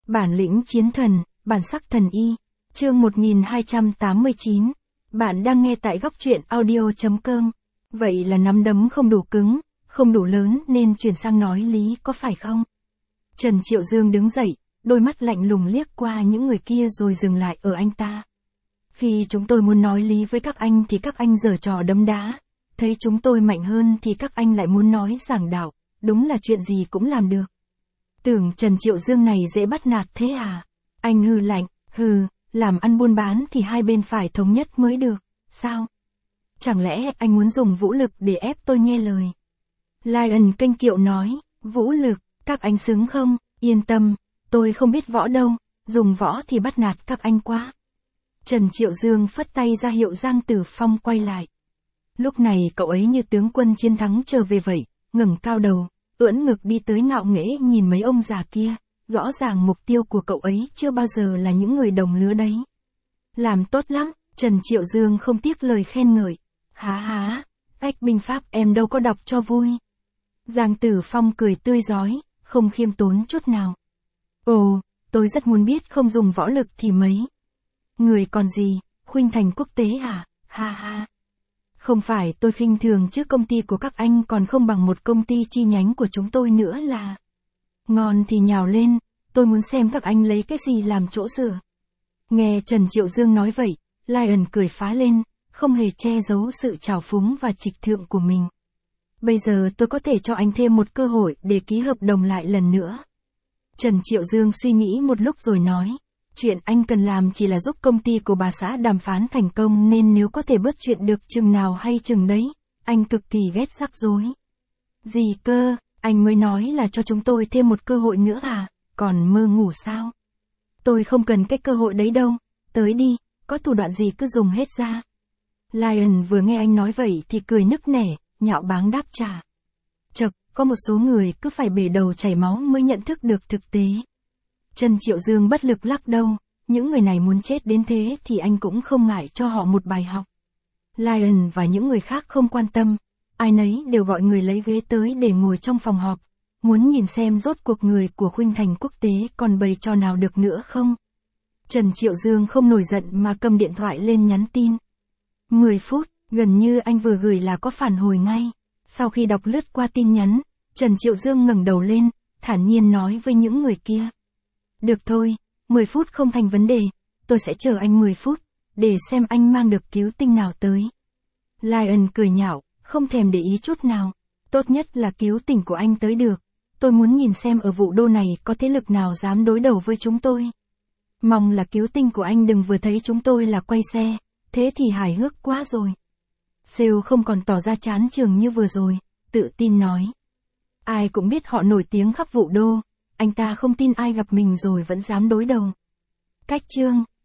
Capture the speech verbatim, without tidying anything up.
Bản lĩnh chiến thần, bản sắc thần y. Chương một nghìn hai trăm tám mươi chín. Bạn đang nghe tại góc truyện audio chấm com. Vậy là nắm đấm không đủ cứng, không đủ lớn nên chuyển sang nói lý có phải không? Trần Triệu Dương đứng dậy, đôi mắt lạnh lùng liếc qua những người kia rồi dừng lại ở anh ta. Khi chúng tôi muốn nói lý với các anh thì các anh giở trò đấm đá. Thấy chúng tôi mạnh hơn thì các anh lại muốn nói giảng đạo, đúng là chuyện gì cũng làm được. Tưởng Trần Triệu Dương này dễ bắt nạt thế à? Anh hừ lạnh, hừ, làm ăn buôn bán thì hai bên phải thống nhất mới được, sao? Chẳng lẽ anh muốn dùng vũ lực để ép tôi nghe lời? Lion kênh kiệu nói, vũ lực, các anh xứng không? Yên tâm, tôi không biết võ đâu, dùng võ thì bắt nạt các anh quá. Trần Triệu Dương phất tay ra hiệu Giang Tử Phong quay lại. Lúc này cậu ấy như tướng quân chiến thắng trở về vậy, ngẩng cao đầu, ưỡn ngực đi tới ngạo nghễ nhìn mấy ông già kia, rõ ràng mục tiêu của cậu ấy chưa bao giờ là những người đồng lứa đấy. Làm tốt lắm, Trần Triệu Dương không tiếc lời khen ngợi. Há há, ách binh pháp em đâu có đọc cho vui. Giang Tử Phong cười tươi rói, không khiêm tốn chút nào. Ồ, tôi rất muốn biết không dùng võ lực thì mấy. Người còn gì, khuynh thành quốc tế à, ha ha. Không phải tôi khinh thường chứ công ty của các anh còn không bằng một công ty chi nhánh của chúng tôi nữa là. Ngon thì nhào lên, tôi muốn xem các anh lấy cái gì làm chỗ dựa. Nghe Trần Triệu Dương nói vậy, Lion cười phá lên, không hề che giấu sự trào phúng và trịch thượng của mình. Bây giờ tôi có thể cho anh thêm một cơ hội để ký hợp đồng lại lần nữa. Trần Triệu Dương suy nghĩ một lúc rồi nói. Chuyện anh cần làm chỉ là giúp công ty của bà xã đàm phán thành công nên nếu có thể bớt chuyện được chừng nào hay chừng đấy, anh cực kỳ ghét rắc rối. Gì cơ, anh mới nói là cho chúng tôi thêm một cơ hội nữa à, còn mơ ngủ sao? Tôi không cần cái cơ hội đấy đâu, tới đi, có thủ đoạn gì cứ dùng hết ra. Lion vừa nghe anh nói vậy thì cười nức nẻ, nhạo báng đáp trả. Chật, có một số người cứ phải bể đầu chảy máu mới nhận thức được thực tế. Trần Triệu Dương bất lực lắc đầu, những người này muốn chết đến thế thì anh cũng không ngại cho họ một bài học. Lion và những người khác không quan tâm, ai nấy đều gọi người lấy ghế tới để ngồi trong phòng họp, muốn nhìn xem rốt cuộc người của khuynh thành quốc tế còn bày trò nào được nữa không. Trần Triệu Dương không nổi giận mà cầm điện thoại lên nhắn tin. mười phút, gần như anh vừa gửi là có phản hồi ngay. Sau khi đọc lướt qua tin nhắn, Trần Triệu Dương ngẩng đầu lên, thản nhiên nói với những người kia. Được thôi, mười phút không thành vấn đề, tôi sẽ chờ anh mười phút, để xem anh mang được cứu tinh nào tới. Lion cười nhạo, không thèm để ý chút nào, tốt nhất là cứu tinh của anh tới được, tôi muốn nhìn xem ở vụ đô này có thế lực nào dám đối đầu với chúng tôi. Mong là cứu tinh của anh đừng vừa thấy chúng tôi là quay xe, thế thì hài hước quá rồi. Sale không còn tỏ ra chán chường như vừa rồi, tự tin nói. Ai cũng biết họ nổi tiếng khắp vụ đô. Anh ta không tin ai gặp mình rồi vẫn dám đối đầu. Cách chương,